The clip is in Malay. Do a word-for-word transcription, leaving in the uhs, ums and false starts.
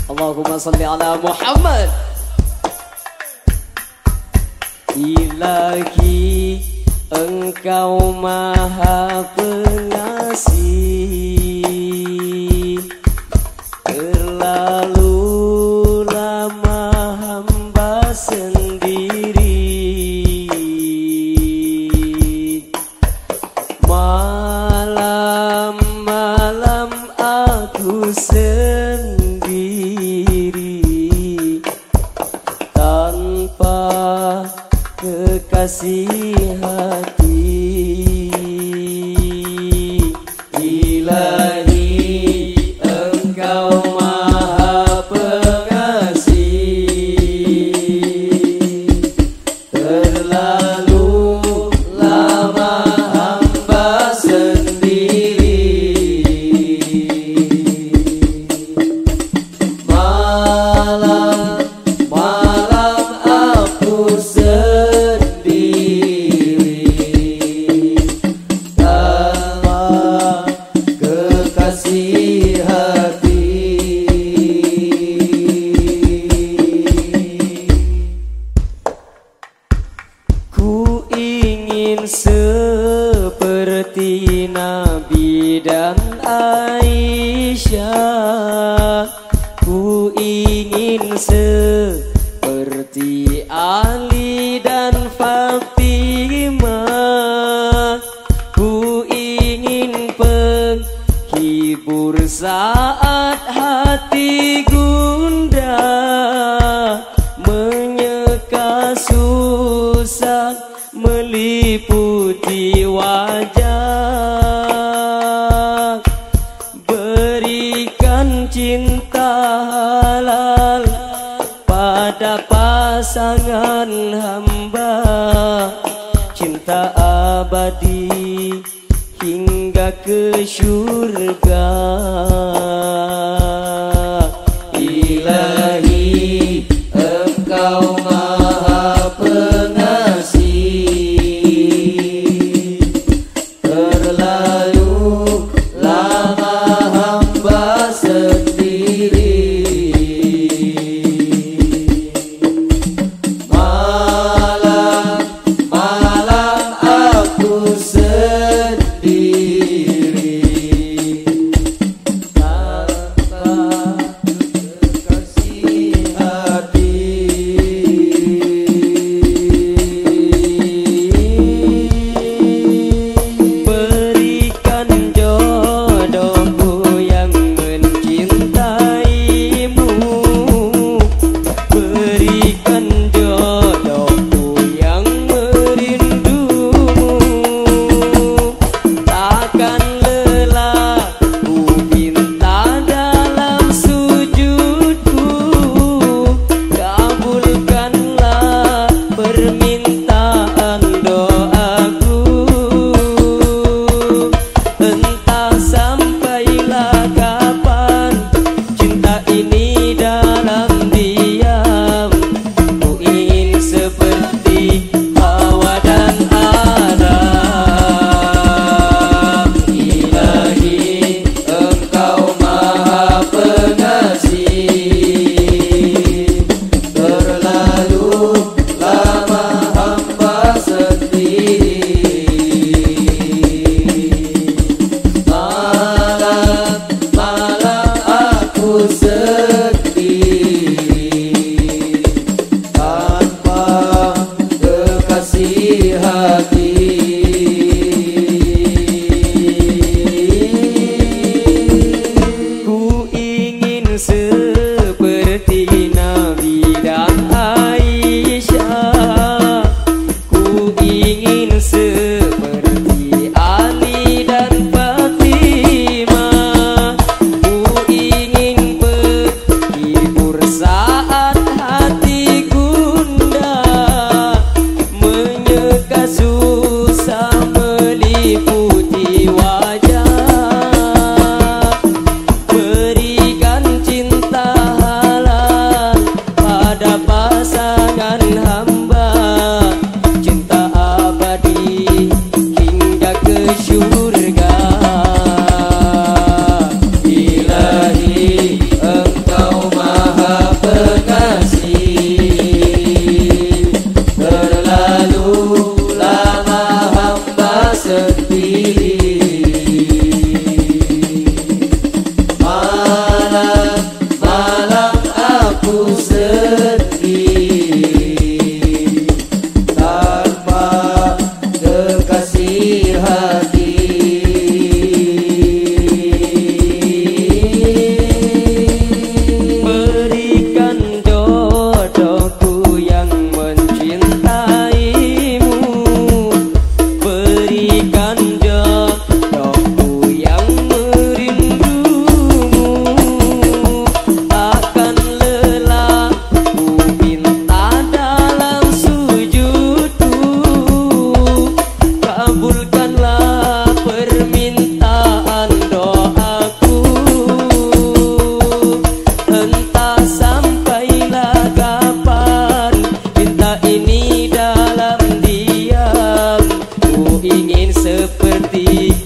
Allahumma salli ala Muhammad. Ilahi, Engkau Maha Pengasih, terlalu lama hamba sendiri, malam-malam aku sendiri, tanpa kekasih hati. Ilahi, Engkau Maha Pengasih, terlalu lama hamba sendiri, malam-malam aku sendiri, tanpa kekasih hati. Ku ingin seperti Nabi dan Aisyah, ku ingin seperti Ali dan Fatimah, ku ingin penghibur saat hati gundah, menyeka susah meliputi wajah, berikan cinta halal pada pasangan hamba, cinta abadi hingga ke syurga. Ilahi, Engkau Maha Pengasih, terlalu lama hamba sendiri, malam-malam aku sendiri, tanpa Malam-malam aku sedih tanpa kekasih hati. Berikan jodohku yang mencintaimu, berikan jodohku yang merindumu. Takkan lelah ku minta dalam sujudku, kabulkanlah permintaan doaku. Entah sampailah kapan cinta ini dalam diam, ku ingin seperti